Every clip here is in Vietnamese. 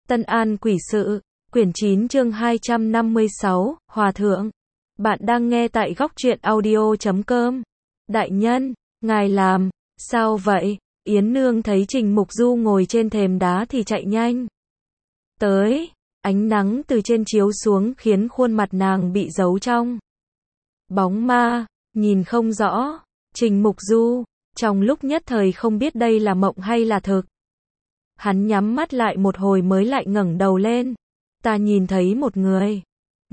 Tân An Quỷ Sự, quyển 9 chương 256, Hòa Thượng. Bạn đang nghe tại góc truyện audio.com. Đại nhân, ngài làm, sao vậy? Yến Nương thấy Trình Mục Du ngồi trên thềm đá thì chạy nhanh tới, ánh nắng từ trên chiếu xuống khiến khuôn mặt nàng bị giấu trong bóng ma, nhìn không rõ. Trình Mục Du, trong lúc nhất thời không biết đây là mộng hay là thực. Hắn nhắm mắt lại một hồi mới lại ngẩng đầu lên. Ta nhìn thấy một người.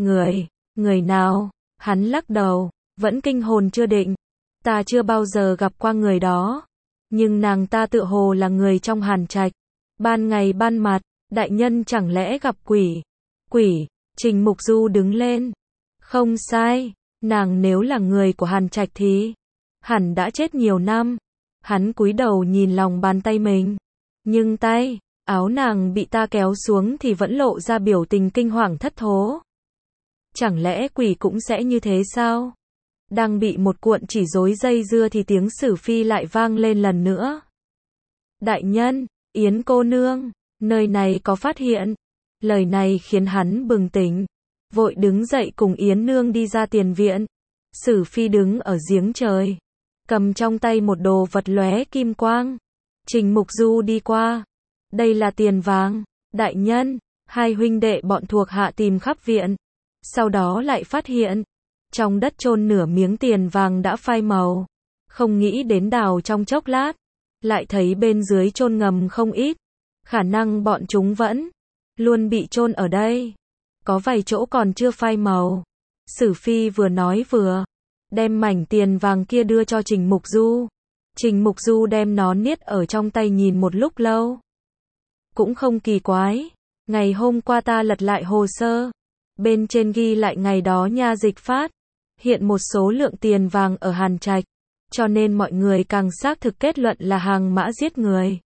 Người nào? Hắn lắc đầu, vẫn kinh hồn chưa định. Ta chưa bao giờ gặp qua người đó. Nhưng nàng ta tựa hồ là người trong Hàn Trạch. Ban ngày ban mặt, đại nhân chẳng lẽ gặp quỷ? Quỷ, Trình Mục Du đứng lên. Không sai, nàng nếu là người của Hàn Trạch thì hẳn đã chết nhiều năm. Hắn cúi đầu nhìn lòng bàn tay mình. Nhưng tay, áo nàng bị ta kéo xuống thì vẫn lộ ra biểu tình kinh hoàng thất thố. Chẳng lẽ quỷ cũng sẽ như thế sao? Đang bị một cuộn chỉ rối dây dưa thì tiếng Sử Phi lại vang lên lần nữa. Đại nhân, Yến cô nương, nơi này có phát hiện. Lời này khiến hắn bừng tỉnh, vội đứng dậy cùng Yến Nương đi ra tiền viện. Sử Phi đứng ở giếng trời, cầm trong tay một đồ vật lóe kim quang. Trình Mục Du đi qua. Đây là tiền vàng, đại nhân. Hai huynh đệ bọn thuộc hạ tìm khắp viện. Sau đó lại phát hiện, trong đất chôn nửa miếng tiền vàng đã phai màu. Không nghĩ đến đào trong chốc lát, lại thấy bên dưới chôn ngầm không ít. Khả năng bọn chúng vẫn luôn bị chôn ở đây. Có vài chỗ còn chưa phai màu. Sử Phi vừa nói vừa đem mảnh tiền vàng kia đưa cho Trình Mục Du. Trình Mục Du đem nó niết ở trong tay nhìn một lúc lâu. Cũng không kỳ quái. Ngày hôm qua ta lật lại hồ sơ. Bên trên ghi lại ngày đó nha dịch phát hiện một số lượng tiền vàng ở Hàn Trạch. Cho nên mọi người càng xác thực kết luận là Hàng Mã giết người.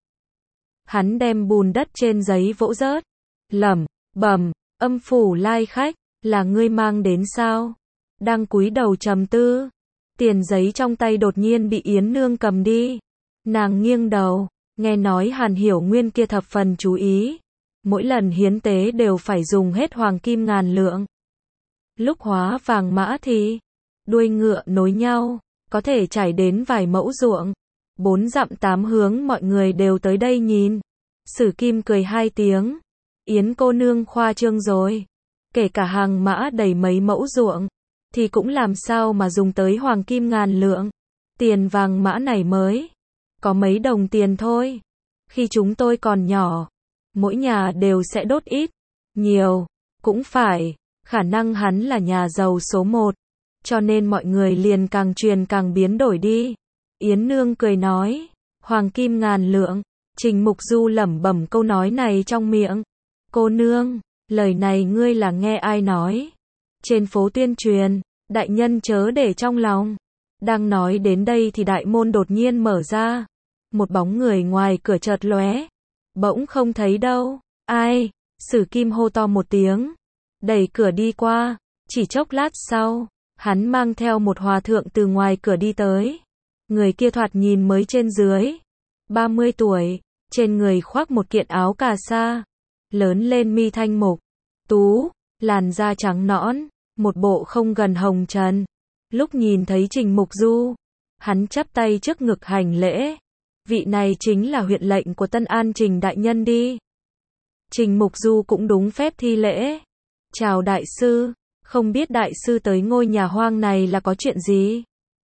Hắn đem bùn đất trên giấy vỗ rớt. Lẩm bẩm, Âm phủ lai khách, là ngươi mang đến sao? Đang cúi đầu trầm tư. Tiền giấy trong tay đột nhiên bị Yến Nương cầm đi. Nàng nghiêng đầu, nghe nói Hàn Hiểu Nguyên kia thập phần chú ý. Mỗi lần hiến tế đều phải dùng hết hoàng kim ngàn lượng. Lúc hóa vàng mã thì đuôi ngựa nối nhau, có thể trải đến vài mẫu ruộng. 4 dặm 8 hướng mọi người đều tới đây nhìn. Sử Kim cười 2 tiếng. Yến cô nương khoa trương rồi. Kể cả hàng mã đầy mấy mẫu ruộng thì cũng làm sao mà dùng tới hoàng kim ngàn lượng. Tiền vàng mã này mới có mấy đồng tiền thôi. Khi chúng tôi còn nhỏ, mỗi nhà đều sẽ đốt ít, nhiều, cũng phải. Khả năng hắn là nhà giàu số 1, cho nên mọi người liền càng truyền càng biến đổi đi. Yến Nương cười nói, hoàng kim ngàn lượng. Trình Mục Du lẩm bẩm câu nói này trong miệng. Cô nương, lời này ngươi là nghe ai nói? Trên phố tuyên truyền, đại nhân chớ để trong lòng. Đang nói đến đây thì đại môn đột nhiên mở ra. Một bóng người ngoài cửa chợt lóe. Bỗng không thấy đâu. Ai? Sử Kim hô to một tiếng. Đẩy cửa đi qua. Chỉ chốc lát sau, hắn mang theo một hòa thượng từ ngoài cửa đi tới. Người kia thoạt nhìn mới trên dưới 30 tuổi. Trên người khoác một kiện áo cà sa. Lớn lên mi thanh mục tú, làn da trắng nõn, một bộ không gần hồng trần. Lúc nhìn thấy Trình Mục Du, hắn chắp tay trước ngực hành lễ. Vị này chính là huyện lệnh của Tân An Trình đại nhân đi. Trình Mục Du cũng đúng phép thi lễ. Chào đại sư, không biết đại sư tới ngôi nhà hoang này là có chuyện gì?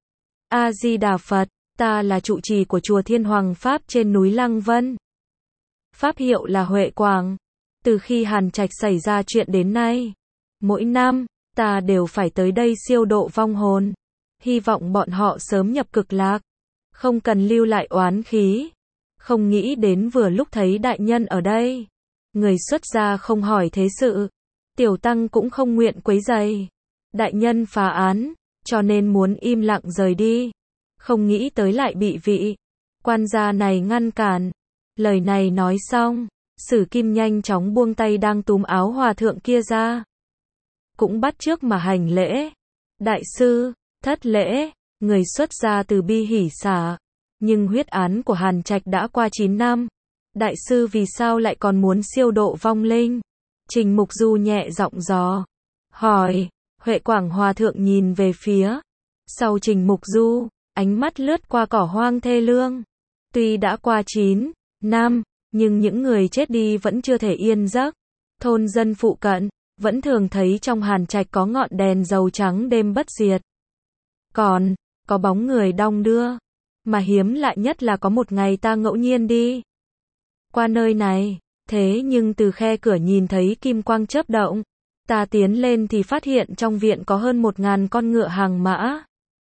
A Di Đà Phật, ta là trụ trì của chùa Thiên Hoàng Pháp trên núi Lăng Vân. Pháp hiệu là Huệ Quảng. Từ khi Hàn Trạch xảy ra chuyện đến nay, mỗi năm, ta đều phải tới đây siêu độ vong hồn. Hy vọng bọn họ sớm nhập cực lạc, không cần lưu lại oán khí. Không nghĩ đến vừa lúc thấy đại nhân ở đây. Người xuất gia không hỏi thế sự. Tiểu tăng cũng không nguyện quấy rầy. Đại nhân phá án, cho nên muốn im lặng rời đi. Không nghĩ tới lại bị vị quan gia này ngăn cản. Lời này nói xong, Sử Kim nhanh chóng buông tay đang túm áo hòa thượng kia ra. Cũng bắt chước mà hành lễ. Đại sư, thất lễ. Người xuất gia từ bi hỉ xả. Nhưng huyết án của Hàn Trạch đã qua 9 năm. Đại sư vì sao lại còn muốn siêu độ vong linh? Trình Mục Du nhẹ giọng dò hỏi. Huệ Quảng Hòa thượng nhìn về phía sau Trình Mục Du, ánh mắt lướt qua cỏ hoang thê lương. Tuy đã qua 9 năm, nhưng những người chết đi vẫn chưa thể yên giấc. Thôn dân phụ cận vẫn thường thấy trong hàn trạch có ngọn đèn dầu trắng đêm bất diệt. Còn có bóng người đong đưa, mà hiếm lạ nhất là có một ngày ta ngẫu nhiên đi qua nơi này, thế nhưng từ khe cửa nhìn thấy kim quang chớp động. Ta tiến lên thì phát hiện trong viện có hơn 1000 con ngựa hàng mã.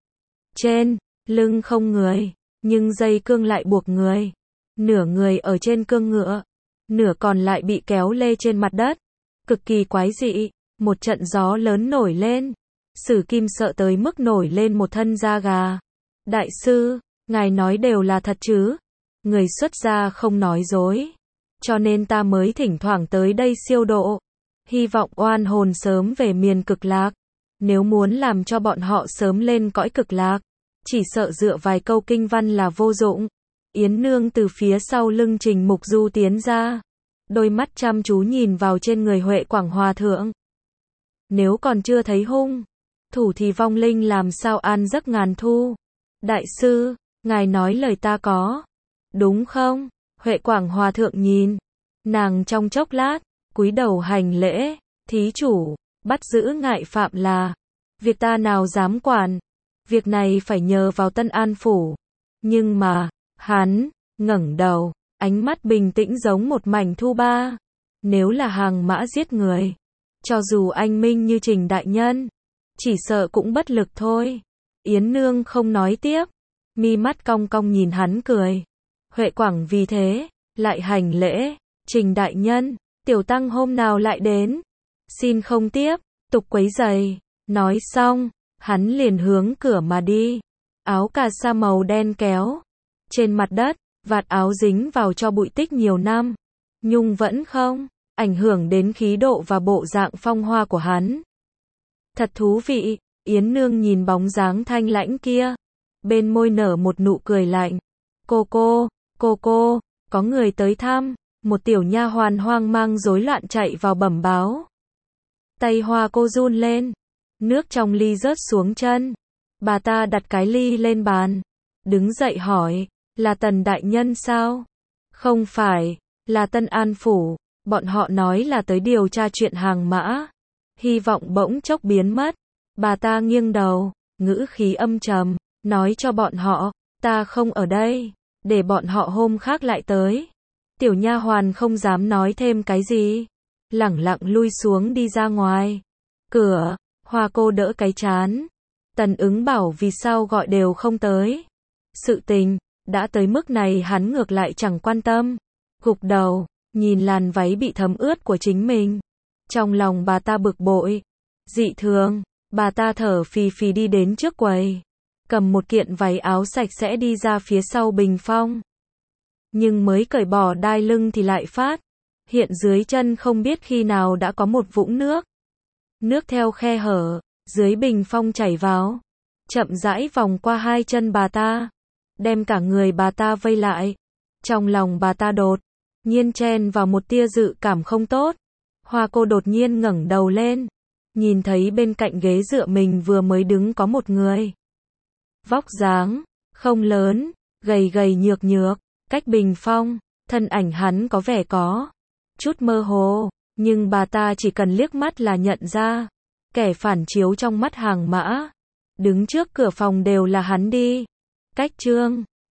Trên lưng không người, nhưng dây cương lại buộc người. Nửa người ở trên cương ngựa, nửa còn lại bị kéo lê trên mặt đất. Cực kỳ quái dị, một trận gió lớn nổi lên. Sử Kim sợ tới mức nổi lên một thân da gà. Đại sư, ngài nói đều là thật chứ? Người xuất gia không nói dối. Cho nên ta mới thỉnh thoảng tới đây siêu độ. Hy vọng oan hồn sớm về miền cực lạc. Nếu muốn làm cho bọn họ sớm lên cõi cực lạc, chỉ sợ dựa vài câu kinh văn là vô dụng. Yến Nương từ phía sau lưng Trình Mục Du tiến ra. Đôi mắt chăm chú nhìn vào trên người Huệ Quảng Hòa thượng. Nếu còn chưa thấy hung thủ thì vong linh làm sao an giấc ngàn thu? Đại sư, ngài nói lời ta có đúng không? Huệ Quảng Hòa thượng nhìn nàng trong chốc lát, cúi đầu hành lễ. Thí chủ, bắt giữ ngại phạm là việc ta nào dám quản. Việc này phải nhờ vào Tân An phủ. Nhưng mà, hắn ngẩng đầu, ánh mắt bình tĩnh giống một mảnh thu ba. Nếu là hàng mã giết người, cho dù anh minh như Trình đại nhân, chỉ sợ cũng bất lực thôi. Yến Nương không nói tiếp, mi mắt cong cong nhìn hắn cười. Huệ Quảng vì thế lại hành lễ. Trình đại nhân, tiểu tăng hôm nào lại đến, xin không tiếp tục quấy rầy. Nói xong, hắn liền hướng cửa mà đi. Áo cà sa màu đen kéo trên mặt đất, vạt áo dính vào cho bụi tích nhiều năm, nhưng vẫn không ảnh hưởng đến khí độ và bộ dạng phong hoa của hắn. Thật thú vị. Yến Nương nhìn bóng dáng thanh lãnh kia, bên môi nở một nụ cười lạnh. Cô, có người tới thăm. Một tiểu nha hoàn hoang mang rối loạn chạy vào bẩm báo. Tay Hoa cô run lên, nước trong ly rớt xuống chân. Bà ta đặt cái ly lên bàn, đứng dậy hỏi, là Tần đại nhân sao? Không phải, là Tân An phủ. Bọn họ nói là tới điều tra chuyện hàng mã. Hy vọng bỗng chốc biến mất. Bà ta nghiêng đầu, ngữ khí âm trầm, nói cho bọn họ, ta không ở đây, để bọn họ hôm khác lại tới. Tiểu nha hoàn không dám nói thêm cái gì, lẳng lặng lui xuống đi ra ngoài. Cửa, Hoa cô đỡ cái trán. Tần Ứng bảo vì sao gọi đều không tới. Sự tình đã tới mức này hắn ngược lại chẳng quan tâm. Gục đầu, nhìn làn váy bị thấm ướt của chính mình. Trong lòng bà ta bực bội, dị thường. Bà ta thở phì phì đi đến trước quầy, cầm một kiện váy áo sạch sẽ đi ra phía sau bình phong. Nhưng mới cởi bỏ đai lưng thì lại phát hiện dưới chân không biết khi nào đã có một vũng nước. Nước theo khe hở dưới bình phong chảy vào, chậm rãi vòng qua hai chân bà ta, đem cả người bà ta vây lại. Trong lòng bà ta đột nhiên chen vào một tia dự cảm không tốt. Hoa cô đột nhiên ngẩng đầu lên, nhìn thấy bên cạnh ghế dựa mình vừa mới đứng có một người. Vóc dáng không lớn, gầy gầy nhược nhược, cách bình phong, thân ảnh hắn có vẻ có chút mơ hồ, nhưng bà ta chỉ cần liếc mắt là nhận ra. Kẻ phản chiếu trong mắt hàng mã đứng trước cửa phòng đều là hắn đi. Cách chương